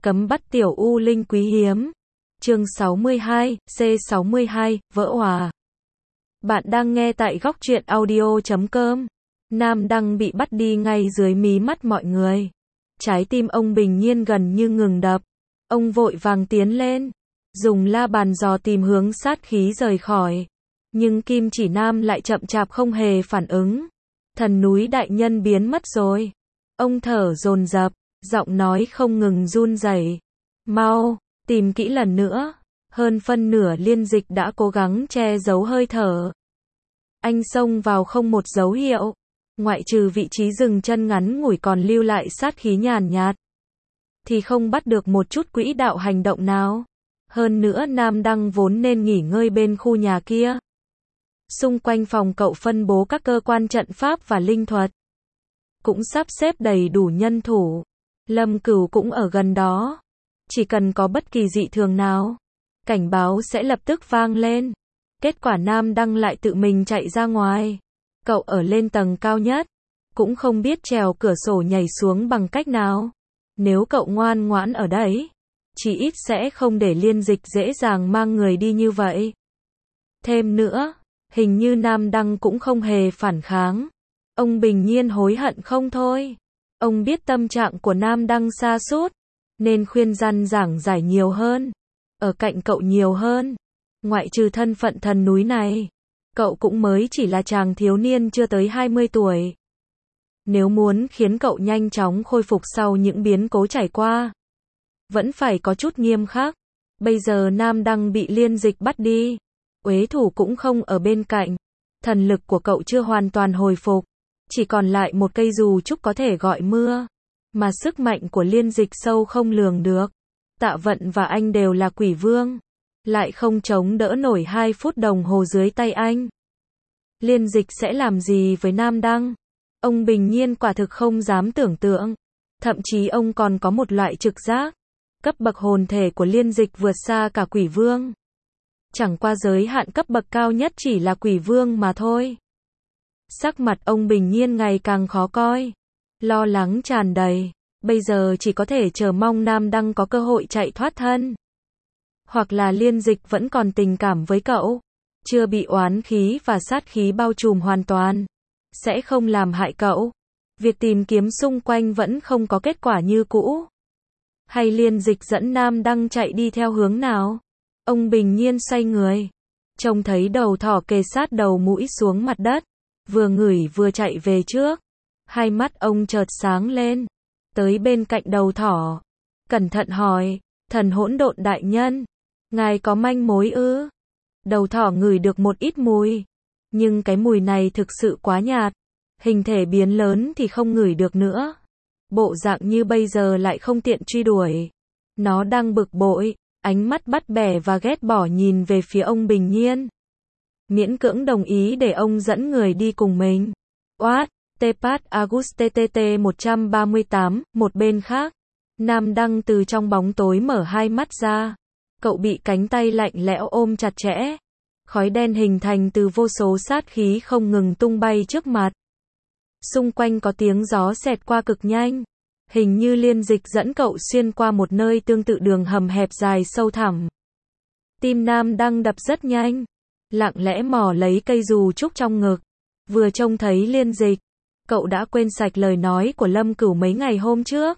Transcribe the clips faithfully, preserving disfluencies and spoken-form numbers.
Cấm bắt tiểu u linh quý hiếm. Chương sáu mươi hai, C sáu mươi hai, vỡ òa. Bạn đang nghe tại góc truyện audio chấm com. Nam Đăng bị bắt đi ngay dưới mí mắt mọi người. Trái tim ông bình nhiên gần như ngừng đập. Ông vội vàng tiến lên, dùng la bàn dò tìm hướng sát khí rời khỏi. Nhưng Kim Chỉ Nam lại chậm chạp không hề phản ứng. Thần núi đại nhân biến mất rồi. Ông thở dồn dập, giọng nói không ngừng run rẩy. Mau, tìm kỹ lần nữa. Hơn phân nửa liên dịch đã cố gắng che giấu hơi thở. Anh xông vào không một dấu hiệu. Ngoại trừ vị trí dừng chân ngắn ngủi còn lưu lại sát khí nhàn nhạt, thì không bắt được một chút quỹ đạo hành động nào. Hơn nữa Nam Đăng vốn nên nghỉ ngơi bên khu nhà kia. Xung quanh phòng cậu phân bố các cơ quan trận pháp và linh thuật. Cũng sắp xếp đầy đủ nhân thủ. Lâm Cửu cũng ở gần đó. Chỉ cần có bất kỳ dị thường nào, cảnh báo sẽ lập tức vang lên. Kết quả Nam Đăng lại tự mình chạy ra ngoài. Cậu ở lên tầng cao nhất, cũng không biết trèo cửa sổ nhảy xuống bằng cách nào. Nếu cậu ngoan ngoãn ở đấy, chỉ ít sẽ không để liên dịch dễ dàng mang người đi như vậy. Thêm nữa, hình như Nam Đăng cũng không hề phản kháng. Ông bình nhiên hối hận không thôi. Ông biết tâm trạng của Nam Đăng sa sút, nên khuyên răn giảng giải nhiều hơn, ở cạnh cậu nhiều hơn. Ngoại trừ thân phận thần núi này, cậu cũng mới chỉ là chàng thiếu niên chưa tới hai mươi tuổi. Nếu muốn khiến cậu nhanh chóng khôi phục sau những biến cố trải qua, vẫn phải có chút nghiêm khắc. Bây giờ Nam Đăng bị liên dịch bắt đi, uế thủ cũng không ở bên cạnh. Thần lực của cậu chưa hoàn toàn hồi phục, chỉ còn lại một cây dù trúc có thể gọi mưa. Mà sức mạnh của liên dịch sâu không lường được. Tạ Vận và anh đều là quỷ vương, lại không chống đỡ nổi hai phút đồng hồ dưới tay anh. Liên dịch sẽ làm gì với Nam Đăng? Ông bình nhiên quả thực không dám tưởng tượng. Thậm chí ông còn có một loại trực giác. Cấp bậc hồn thể của liên dịch vượt xa cả quỷ vương. Chẳng qua giới hạn cấp bậc cao nhất chỉ là quỷ vương mà thôi. Sắc mặt ông bình nhiên ngày càng khó coi. Lo lắng tràn đầy. Bây giờ chỉ có thể chờ mong Nam Đăng có cơ hội chạy thoát thân. Hoặc là liên dịch vẫn còn tình cảm với cậu, chưa bị oán khí và sát khí bao trùm hoàn toàn, sẽ không làm hại cậu. Việc tìm kiếm xung quanh vẫn không có kết quả như cũ. Hay liên dịch dẫn Nam Đăng chạy đi theo hướng nào? Ông bình nhiên xoay người, trông thấy đầu thỏ kề sát đầu mũi xuống mặt đất, vừa ngửi vừa chạy về trước. Hai mắt ông chợt sáng lên, tới bên cạnh đầu thỏ, cẩn thận hỏi, thần hỗn độn đại nhân, ngài có manh mối ư? Đầu thỏ ngửi được một ít mùi, nhưng cái mùi này thực sự quá nhạt, hình thể biến lớn thì không ngửi được nữa. Bộ dạng như bây giờ lại không tiện truy đuổi. Nó đang bực bội, ánh mắt bắt bẻ và ghét bỏ nhìn về phía ông bình nhiên. Miễn cưỡng đồng ý để ông dẫn người đi cùng mình. Oát! Tepat Auguste T T một trăm ba mươi tám, một bên khác, Nam Đăng từ trong bóng tối mở hai mắt ra. Cậu bị cánh tay lạnh lẽo ôm chặt chẽ. Khói đen hình thành từ vô số sát khí không ngừng tung bay trước mặt. Xung quanh có tiếng gió xẹt qua cực nhanh. Hình như liên dịch dẫn cậu xuyên qua một nơi tương tự đường hầm hẹp dài sâu thẳm. Tim Nam Đăng đập rất nhanh, lặng lẽ mò lấy cây dù trúc trong ngực. Vừa trông thấy liên dịch, cậu đã quên sạch lời nói của Lâm Cửu mấy ngày hôm trước.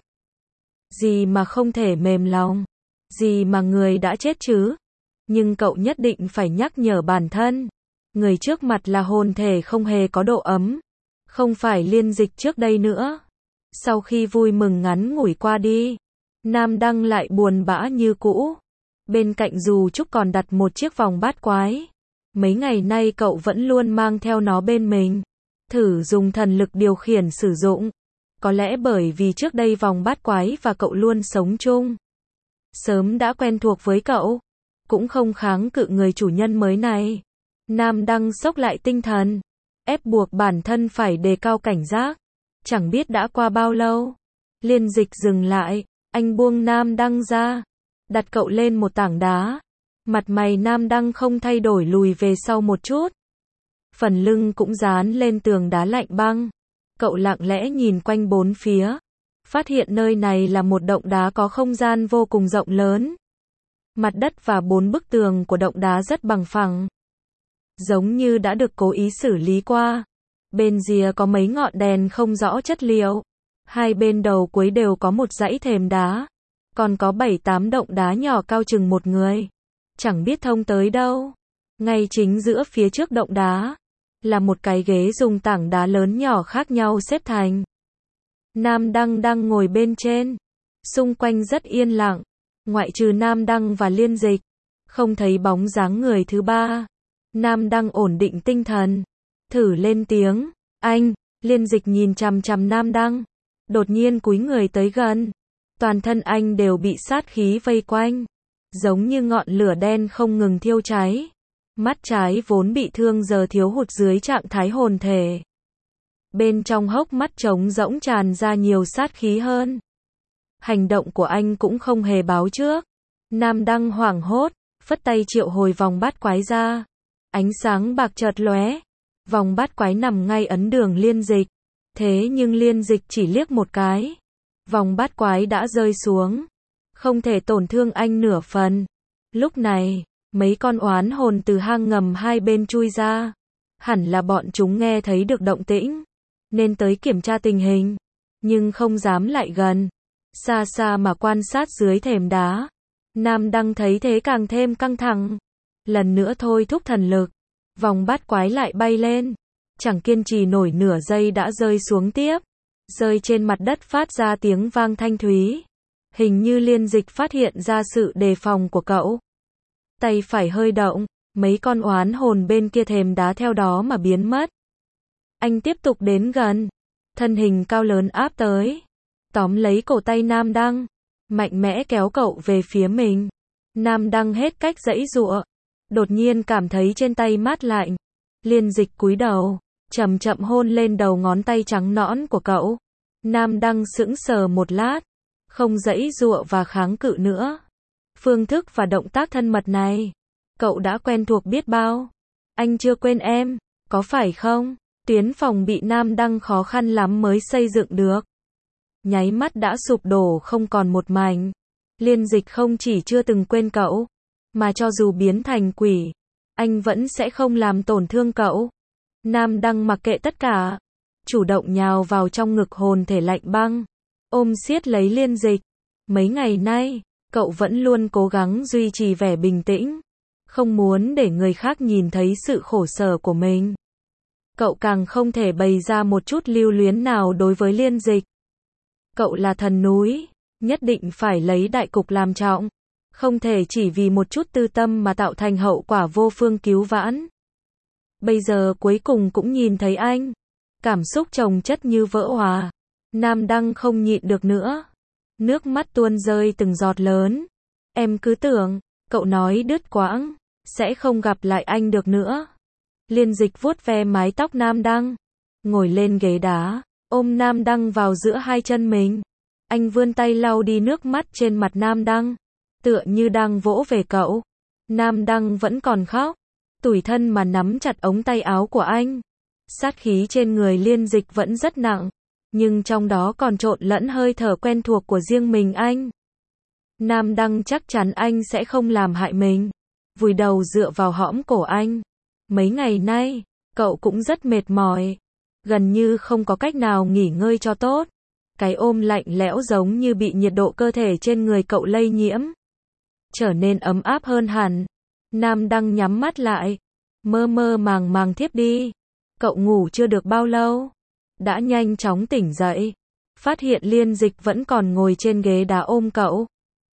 Gì mà không thể mềm lòng, gì mà người đã chết chứ. Nhưng cậu nhất định phải nhắc nhở bản thân, người trước mặt là hồn thể không hề có độ ấm, không phải liên dịch trước đây nữa. Sau khi vui mừng ngắn ngủi qua đi, Nam Đăng lại buồn bã như cũ. Bên cạnh dù trúc còn đặt một chiếc vòng bát quái. Mấy ngày nay cậu vẫn luôn mang theo nó bên mình, thử dùng thần lực điều khiển sử dụng. Có lẽ bởi vì trước đây vòng bát quái và cậu luôn sống chung, sớm đã quen thuộc với cậu, cũng không kháng cự người chủ nhân mới này. Nam Đăng xốc lại tinh thần, ép buộc bản thân phải đề cao cảnh giác. Chẳng biết đã qua bao lâu, liên dịch dừng lại, anh buông Nam Đăng ra, đặt cậu lên một tảng đá. Mặt mày Nam Đăng không thay đổi lùi về sau một chút. Phần lưng cũng dán lên tường đá lạnh băng. Cậu lặng lẽ nhìn quanh bốn phía. phát hiện nơi này là một động đá có không gian vô cùng rộng lớn. Mặt đất và bốn bức tường của động đá rất bằng phẳng, giống như đã được cố ý xử lý qua. Bên rìa có mấy ngọn đèn không rõ chất liệu. Hai bên đầu cuối đều có một dãy thềm đá. Còn có bảy tám động đá nhỏ cao chừng một người. Chẳng biết thông tới đâu. Ngay chính giữa phía trước động đá là một cái ghế dùng tảng đá lớn nhỏ khác nhau xếp thành. Nam Đăng đang ngồi bên trên. Xung quanh rất yên lặng. Ngoại trừ Nam Đăng và Liên Dịch, không thấy bóng dáng người thứ ba. Nam Đăng ổn định tinh thần, thử lên tiếng, anh. Liên Dịch nhìn chằm chằm Nam Đăng, đột nhiên cúi người tới gần. Toàn thân anh đều bị sát khí vây quanh, giống như ngọn lửa đen không ngừng thiêu cháy. Mắt trái vốn bị thương giờ thiếu hụt dưới trạng thái hồn thể. Bên trong hốc mắt trống rỗng tràn ra nhiều sát khí hơn. Hành động của anh cũng không hề báo trước. Nam Đăng hoảng hốt, phất tay triệu hồi vòng bát quái ra. Ánh sáng bạc chợt lóe. Vòng bát quái nằm ngay ấn đường Liên Dịch. Thế nhưng Liên Dịch chỉ liếc một cái. Vòng bát quái đã rơi xuống. Không thể tổn thương anh nửa phần. Lúc này, mấy con oán hồn từ hang ngầm hai bên chui ra. Hẳn là bọn chúng nghe thấy được động tĩnh, nên tới kiểm tra tình hình. Nhưng không dám lại gần. Xa xa mà quan sát dưới thềm đá. Nam Đăng thấy thế càng thêm căng thẳng. Lần nữa thôi thúc thần lực. Vòng bát quái lại bay lên. Chẳng kiên trì nổi nửa giây đã rơi xuống tiếp. Rơi trên mặt đất phát ra tiếng vang thanh thúy. Hình như Liên Dịch phát hiện ra sự đề phòng của cậu. Tay phải hơi động. Mấy con oán hồn bên kia thềm đá theo đó mà biến mất. Anh tiếp tục đến gần. Thân hình cao lớn áp tới. Tóm lấy cổ tay Nam Đăng. Mạnh mẽ kéo cậu về phía mình. Nam Đăng hết cách giãy giụa. Đột nhiên cảm thấy trên tay mát lạnh. Liên Dịch cúi đầu, chậm chậm hôn lên đầu ngón tay trắng nõn của cậu. Nam Đăng sững sờ một lát. Không giãy giụa và kháng cự nữa. Phương thức và động tác thân mật này, cậu đã quen thuộc biết bao. Anh chưa quên em, có phải không? Tuyến phòng bị Nam Đăng khó khăn lắm mới xây dựng được. Nháy mắt đã sụp đổ không còn một mảnh. Liên Dịch không chỉ chưa từng quên cậu, mà cho dù biến thành quỷ, anh vẫn sẽ không làm tổn thương cậu. Nam Đăng mặc kệ tất cả, chủ động nhào vào trong ngực hồn thể lạnh băng, ôm siết lấy Liên Dịch. Mấy ngày nay, cậu vẫn luôn cố gắng duy trì vẻ bình tĩnh, không muốn để người khác nhìn thấy sự khổ sở của mình. Cậu càng không thể bày ra một chút lưu luyến nào đối với Liên Dịch. Cậu là thần núi, nhất định phải lấy đại cục làm trọng, không thể chỉ vì một chút tư tâm mà tạo thành hậu quả vô phương cứu vãn. Bây giờ cuối cùng cũng nhìn thấy anh, cảm xúc chồng chất như vỡ òa. Nam Đăng không nhịn được nữa, nước mắt tuôn rơi từng giọt lớn. Em cứ tưởng, cậu nói đứt quãng, sẽ không gặp lại anh được nữa. Liên Dịch vuốt ve mái tóc Nam Đăng, ngồi lên ghế đá, ôm Nam Đăng vào giữa hai chân mình. Anh vươn tay lau đi nước mắt trên mặt Nam Đăng, tựa như đang vỗ về cậu. Nam Đăng vẫn còn khóc, tủi thân mà nắm chặt ống tay áo của anh. Sát khí trên người Liên Dịch vẫn rất nặng, nhưng trong đó còn trộn lẫn hơi thở quen thuộc của riêng mình anh. Nam Đăng chắc chắn anh sẽ không làm hại mình. Vùi đầu dựa vào hõm cổ anh. Mấy ngày nay, cậu cũng rất mệt mỏi, gần như không có cách nào nghỉ ngơi cho tốt. Cái ôm lạnh lẽo giống như bị nhiệt độ cơ thể trên người cậu lây nhiễm, trở nên ấm áp hơn hẳn. Nam Đăng nhắm mắt lại, mơ mơ màng màng thiếp đi. Cậu ngủ chưa được bao lâu, đã nhanh chóng tỉnh dậy, phát hiện Liên Dịch vẫn còn ngồi trên ghế đá ôm cậu.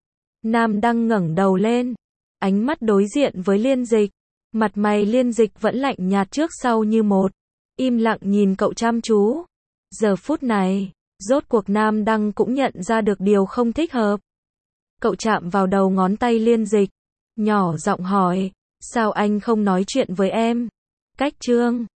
Nam Đăng ngẩng đầu lên, ánh mắt đối diện với Liên Dịch. Mặt mày Liên Dịch vẫn lạnh nhạt trước sau như một, im lặng nhìn cậu chăm chú. Giờ phút này, rốt cuộc Nam Đăng cũng nhận ra được điều không thích hợp. Cậu chạm vào đầu ngón tay Liên Dịch, nhỏ giọng hỏi, sao anh không nói chuyện với em? Cách chương